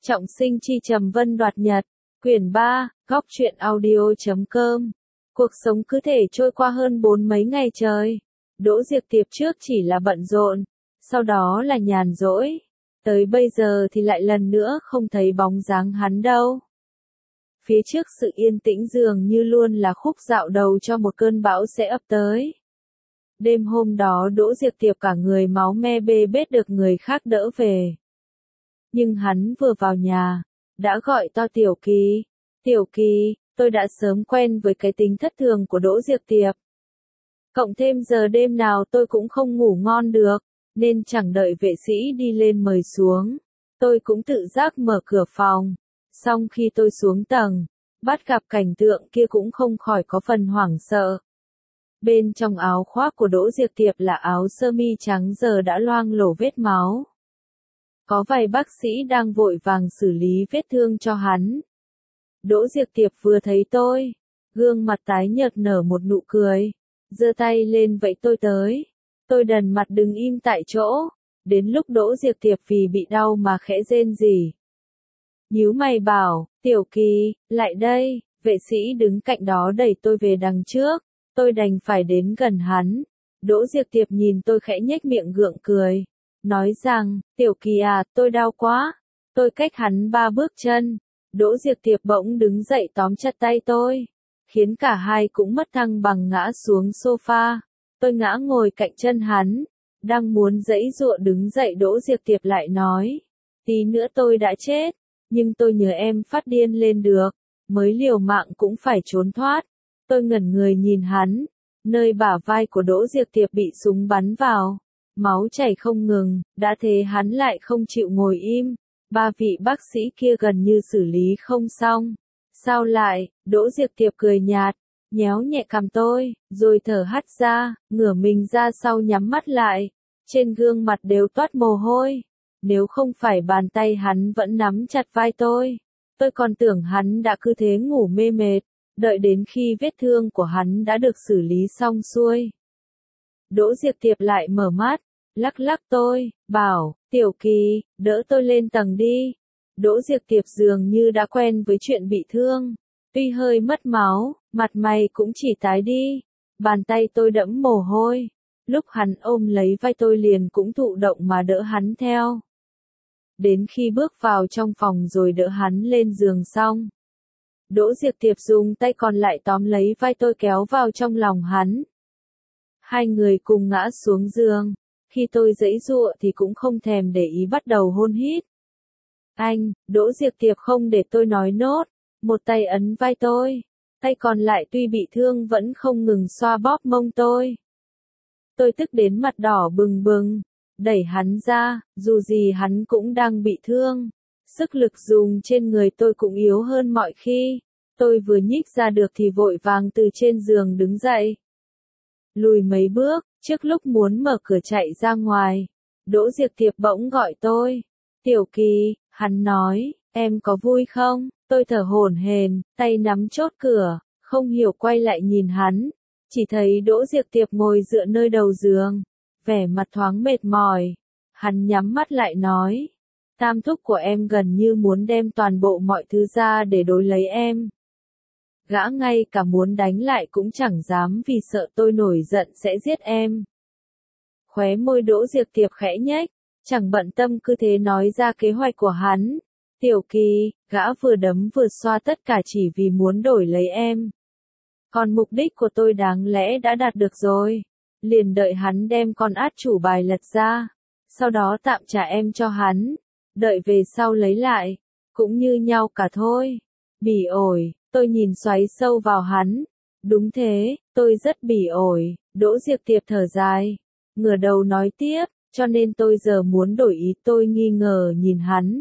Trọng sinh chi trầm vân đoạt nhật, quyển 3, góc truyện audio.com. Cuộc sống cứ thể trôi qua hơn 4 mấy ngày trời. Đỗ Diệp Tiệp trước chỉ là bận rộn, sau đó là nhàn rỗi. Tới bây giờ thì lại lần nữa không thấy bóng dáng hắn đâu. Phía trước sự yên tĩnh dường như luôn là khúc dạo đầu cho một cơn bão sẽ ập tới. Đêm hôm đó Đỗ Diệp Tiệp cả người máu me bê bết được người khác đỡ về. Nhưng hắn vừa vào nhà, đã gọi to Tiểu Kỳ. Tiểu Kỳ, tôi đã sớm quen với cái tính thất thường của Đỗ Diệp Tiệp. Cộng thêm giờ đêm nào tôi cũng không ngủ ngon được, nên chẳng đợi vệ sĩ đi lên mời xuống. Tôi cũng tự giác mở cửa phòng. Xong khi tôi xuống tầng, bắt gặp cảnh tượng kia cũng không khỏi có phần hoảng sợ. Bên trong áo khoác của Đỗ Diệp Tiệp là áo sơ mi trắng giờ đã loang lổ vết máu. Có vài bác sĩ đang vội vàng xử lý vết thương cho hắn. Đỗ Diệp Tiệp vừa thấy tôi, gương mặt tái nhợt nở một nụ cười, giơ tay lên vẫy tôi tới. Tôi đần mặt đứng im tại chỗ, đến lúc Đỗ Diệp Tiệp vì bị đau mà khẽ rên rỉ. Nhíu mày bảo, Tiểu Kỳ, lại đây, vệ sĩ đứng cạnh đó đẩy tôi về đằng trước, tôi đành phải đến gần hắn. Đỗ Diệp Tiệp nhìn tôi khẽ nhếch miệng gượng cười, nói rằng, Tiểu Kỳ à, tôi đau quá. Tôi cách hắn 3 bước chân. Đỗ Diệp Tiệp bỗng đứng dậy tóm chặt tay tôi, khiến cả hai cũng mất thăng bằng ngã xuống sofa. Tôi ngã ngồi cạnh chân hắn, đang muốn giãy giụa đứng dậy Đỗ Diệp Tiệp lại nói, tí nữa tôi đã chết, nhưng tôi nhờ em phát điên lên được, mới liều mạng cũng phải trốn thoát. Tôi ngẩn người nhìn hắn, nơi bả vai của Đỗ Diệp Tiệp bị súng bắn vào, máu chảy không ngừng, đã thế hắn lại không chịu ngồi im. 3 vị bác sĩ kia gần như xử lý không xong. Sao lại? Đỗ Diệp Tiệp cười nhạt, nhéo nhẹ cằm tôi, rồi thở hắt ra, ngửa mình ra sau nhắm mắt lại. Trên gương mặt đều toát mồ hôi. Nếu không phải bàn tay hắn vẫn nắm chặt vai tôi còn tưởng hắn đã cứ thế ngủ mê mệt, đợi đến khi vết thương của hắn đã được xử lý xong xuôi. Đỗ Diệp Tiệp lại mở mắt, lắc lắc tôi, bảo, Tiểu Kỳ, đỡ tôi lên tầng đi. Đỗ Diệp Tiệp dường như đã quen với chuyện bị thương. Tuy hơi mất máu, mặt mày cũng chỉ tái đi. Bàn tay tôi đẫm mồ hôi. Lúc hắn ôm lấy vai tôi liền cũng thụ động mà đỡ hắn theo. Đến khi bước vào trong phòng rồi đỡ hắn lên giường xong, Đỗ Diệp Tiệp dùng tay còn lại tóm lấy vai tôi kéo vào trong lòng hắn. Hai người cùng ngã xuống giường. Khi tôi giãy giụa thì cũng không thèm để ý bắt đầu hôn hít. Anh, Đỗ Diệp Tiệp không để tôi nói nốt, một tay ấn vai tôi, tay còn lại tuy bị thương vẫn không ngừng xoa bóp mông tôi. Tôi tức đến mặt đỏ bừng bừng, đẩy hắn ra, dù gì hắn cũng đang bị thương. Sức lực dùng trên người tôi cũng yếu hơn mọi khi. Tôi vừa nhích ra được thì vội vàng từ trên giường đứng dậy. Lùi mấy bước, trước lúc muốn mở cửa chạy ra ngoài, Đỗ Diệp Tiệp bỗng gọi tôi. Tiểu Kỳ, hắn nói, em có vui không? Tôi thở hổn hển, tay nắm chốt cửa, không hiểu quay lại nhìn hắn. Chỉ thấy Đỗ Diệp Tiệp ngồi dựa nơi đầu giường, vẻ mặt thoáng mệt mỏi. Hắn nhắm mắt lại nói, tam thúc của em gần như muốn đem toàn bộ mọi thứ ra để đối lấy em. Gã ngay cả muốn đánh lại cũng chẳng dám vì sợ tôi nổi giận sẽ giết em. Khóe môi Đỗ Diệp Tiệp khẽ nhếch, chẳng bận tâm cứ thế nói ra kế hoạch của hắn. Tiểu Kỳ, gã vừa đấm vừa xoa tất cả chỉ vì muốn đổi lấy em. Còn mục đích của tôi đáng lẽ đã đạt được rồi. Liền đợi hắn đem con át chủ bài lật ra, sau đó tạm trả em cho hắn. Đợi về sau lấy lại, cũng như nhau cả thôi. Bỉ ổi. Tôi nhìn xoáy sâu vào hắn. Đúng thế, tôi rất bỉ ổi. Đỗ Diệp Tiệp thở dài, ngửa đầu nói tiếp, cho nên tôi giờ muốn đổi ý. Tôi nghi ngờ nhìn hắn.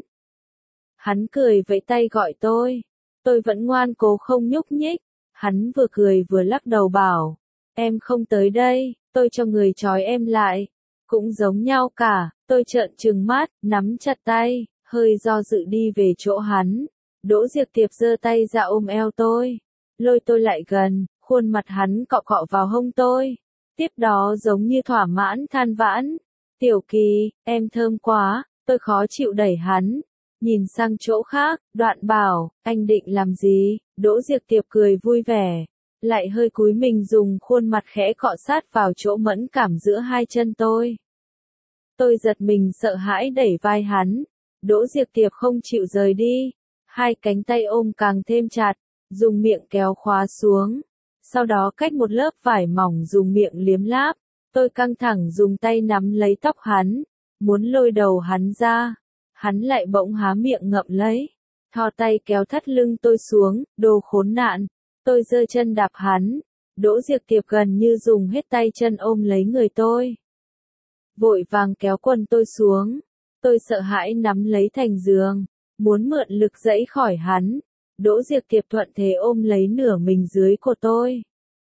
Hắn cười vẫy tay gọi tôi. Tôi vẫn ngoan cố không nhúc nhích. Hắn vừa cười vừa lắc đầu bảo, em không tới đây, tôi cho người trói em lại. Cũng giống nhau cả. Tôi trợn trừng mắt, nắm chặt tay, hơi do dự đi về chỗ hắn. Đỗ Diệp Tiệp giơ tay ra ôm eo tôi, lôi tôi lại gần, khuôn mặt hắn cọ cọ vào hông tôi. Tiếp đó giống như thỏa mãn than vãn, Tiểu Kỳ, em thơm quá. Tôi khó chịu đẩy hắn, Nhìn sang chỗ khác, Đoạn bảo, anh định làm gì? Đỗ Diệp Tiệp cười vui vẻ, lại hơi cúi mình dùng khuôn mặt khẽ cọ sát vào chỗ mẫn cảm giữa hai chân tôi. Tôi giật mình sợ hãi đẩy vai hắn. Đỗ Diệp Tiệp không chịu rời đi. Hai cánh tay ôm càng thêm chặt, dùng miệng kéo khóa xuống. Sau đó cách một lớp vải mỏng dùng miệng liếm láp. Tôi căng thẳng dùng tay nắm lấy tóc hắn, muốn lôi đầu hắn ra. Hắn lại bỗng há miệng ngậm lấy, thò tay kéo thắt lưng tôi xuống, đồ khốn nạn. Tôi giơ chân đạp hắn. Đỗ Diệp Tiệp gần như dùng hết tay chân ôm lấy người tôi, vội vàng kéo quần tôi xuống. Tôi sợ hãi nắm lấy thành giường, muốn mượn lực giãy khỏi hắn. Đỗ Diệp Tiệp thuận thế ôm lấy nửa mình dưới của tôi,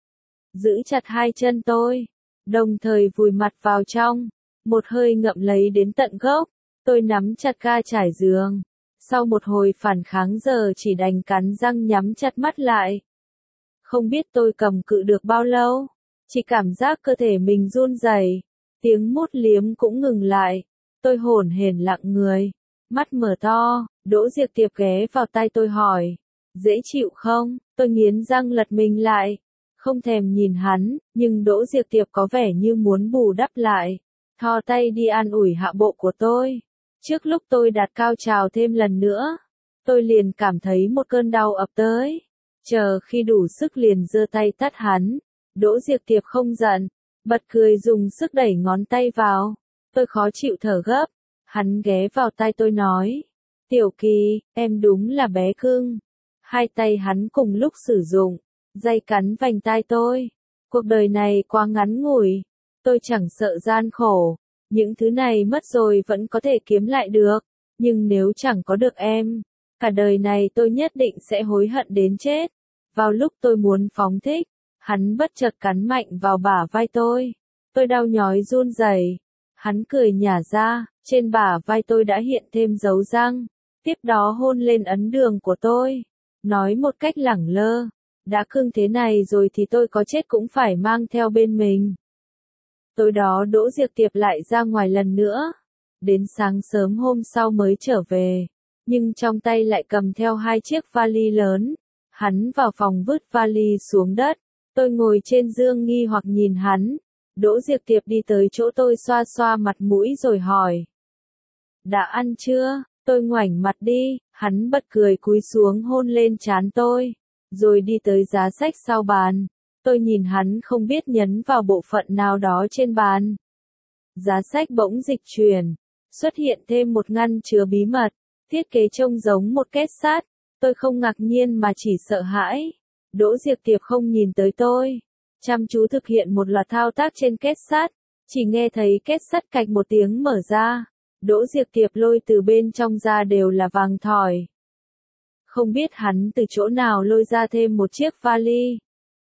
giữ chặt hai chân tôi, đồng thời vùi mặt vào trong, một hơi ngậm lấy đến tận gốc. Tôi nắm chặt ga trải giường. Sau một hồi phản kháng giờ chỉ đành cắn răng nhắm chặt mắt lại. Không biết tôi cầm cự được bao lâu, chỉ cảm giác cơ thể mình run rẩy, tiếng mút liếm cũng ngừng lại. Tôi hổn hển lặng người, mắt mở to. Đỗ Diệp Tiệp ghé vào tai tôi hỏi, dễ chịu không? Tôi nghiến răng lật mình lại, không thèm nhìn hắn, nhưng Đỗ Diệp Tiệp có vẻ như muốn bù đắp lại, thò tay đi an ủi hạ bộ của tôi. Trước lúc tôi đạt cao trào thêm lần nữa, tôi liền cảm thấy một cơn đau ập tới. Chờ khi đủ sức liền giơ tay tát hắn. Đỗ Diệp Tiệp không giận, bật cười dùng sức đẩy ngón tay vào. Tôi khó chịu thở gấp. Hắn ghé vào tai tôi nói, Tiểu Kỳ, em đúng là bé cưng. Hai tay hắn cùng lúc sử dụng, day cắn vành tai tôi. Cuộc đời này quá ngắn ngủi, tôi chẳng sợ gian khổ. Những thứ này mất rồi vẫn có thể kiếm lại được, nhưng nếu chẳng có được em, cả đời này tôi nhất định sẽ hối hận đến chết. Vào lúc tôi muốn phóng thích, hắn bất chợt cắn mạnh vào bả vai tôi. Tôi đau nhói run rẩy. Hắn cười nhả ra, trên bả vai tôi đã hiện thêm dấu răng. Tiếp đó hôn lên ấn đường của tôi, nói một cách lẳng lơ, đã cưng thế này rồi thì tôi có chết cũng phải mang theo bên mình. Tối đó Đỗ Diệp Tiệp lại ra ngoài lần nữa, đến sáng sớm hôm sau mới trở về, nhưng trong tay lại cầm theo hai chiếc vali lớn. Hắn vào phòng vứt vali xuống đất, tôi ngồi trên giường nghi hoặc nhìn hắn. Đỗ Diệp Tiệp đi tới chỗ tôi xoa xoa mặt mũi rồi hỏi, đã ăn chưa? Tôi ngoảnh mặt đi, hắn bật cười cúi xuống hôn lên trán tôi, rồi đi tới giá sách sau bàn. Tôi nhìn hắn không biết nhấn vào bộ phận nào đó trên bàn. Giá sách bỗng dịch chuyển, xuất hiện thêm một ngăn chứa bí mật, thiết kế trông giống một két sắt. Tôi không ngạc nhiên mà chỉ sợ hãi. Đỗ Diệp Tiệp không nhìn tới tôi, chăm chú thực hiện một loạt thao tác trên két sắt, chỉ nghe thấy két sắt cạch một tiếng mở ra. Đỗ Diệp Tiệp lôi từ bên trong ra đều là vàng thỏi. Không biết hắn từ chỗ nào lôi ra thêm một chiếc vali,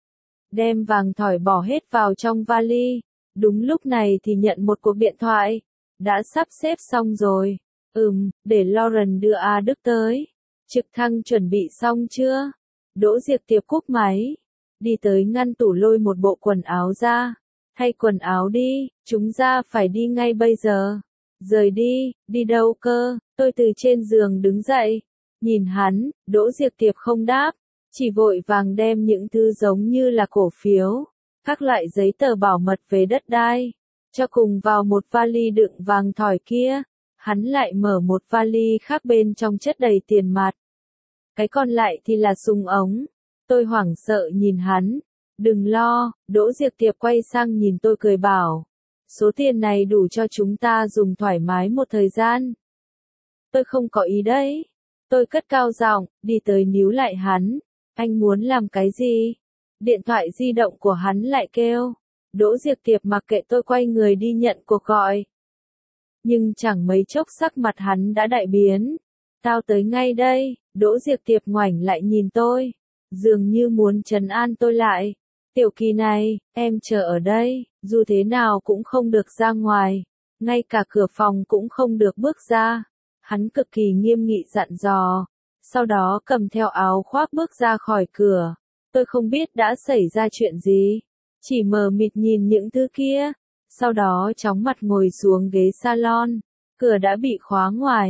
đem vàng thỏi bỏ hết vào trong vali. Đúng lúc này thì nhận một cuộc điện thoại. Đã sắp xếp xong rồi. Để Lauren đưa A Đức tới. Trực thăng chuẩn bị xong chưa? Đỗ Diệp Tiệp cúp máy, đi tới ngăn tủ lôi một bộ quần áo ra. Thay quần áo đi, chúng ta phải đi ngay bây giờ. Rời đi, đi đâu cơ? Tôi từ trên giường đứng dậy, nhìn hắn. Đỗ Diệp Tiệp không đáp, chỉ vội vàng đem những thứ giống như là cổ phiếu, các loại giấy tờ bảo mật về đất đai, cho cùng vào một vali đựng vàng thỏi kia. Hắn lại mở một vali khác bên trong chất đầy tiền mặt. Cái còn lại thì là súng ống. Tôi hoảng sợ nhìn hắn. Đừng lo, Đỗ Diệp Tiệp quay sang nhìn tôi cười bảo, số tiền này đủ cho chúng ta dùng thoải mái một thời gian. Tôi không có ý đấy. Tôi cất cao giọng, đi tới níu lại hắn. Anh muốn làm cái gì? Điện thoại di động của hắn lại kêu. Đỗ Diệp Tiệp mặc kệ tôi quay người đi nhận cuộc gọi. Nhưng chẳng mấy chốc sắc mặt hắn đã đại biến. Tao tới ngay đây. Đỗ Diệp Tiệp ngoảnh lại nhìn tôi, dường như muốn trấn an tôi lại. Tiểu Kỳ này, em chờ ở đây, dù thế nào cũng không được ra ngoài, ngay cả cửa phòng cũng không được bước ra. Hắn cực kỳ nghiêm nghị dặn dò, sau đó cầm theo áo khoác bước ra khỏi cửa. Tôi không biết đã xảy ra chuyện gì, chỉ mờ mịt nhìn những thứ kia, sau đó chóng mặt ngồi xuống ghế salon. Cửa đã bị khóa ngoài.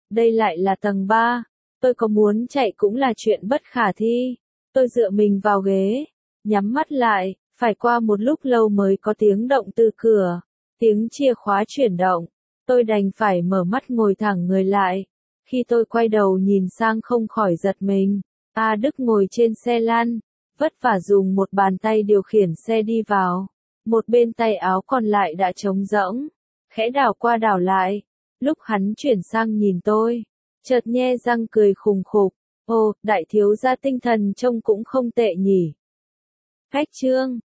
Đây lại là tầng 3. Tôi có muốn chạy cũng là chuyện bất khả thi. Tôi dựa mình vào ghế, nhắm mắt lại, phải qua một lúc lâu mới có tiếng động từ cửa. Tiếng chìa khóa chuyển động. Tôi đành phải mở mắt ngồi thẳng người lại. Khi tôi quay đầu nhìn sang không khỏi giật mình. A Đức ngồi trên xe lăn, vất vả dùng một bàn tay điều khiển xe đi vào. Một bên tay áo còn lại đã trống rỗng, khẽ đảo qua đảo lại. Lúc hắn chuyển sang nhìn tôi, chợt nhe răng cười khùng khục. Ồ, đại thiếu gia tinh thần trông cũng không tệ nhỉ. Khách trương.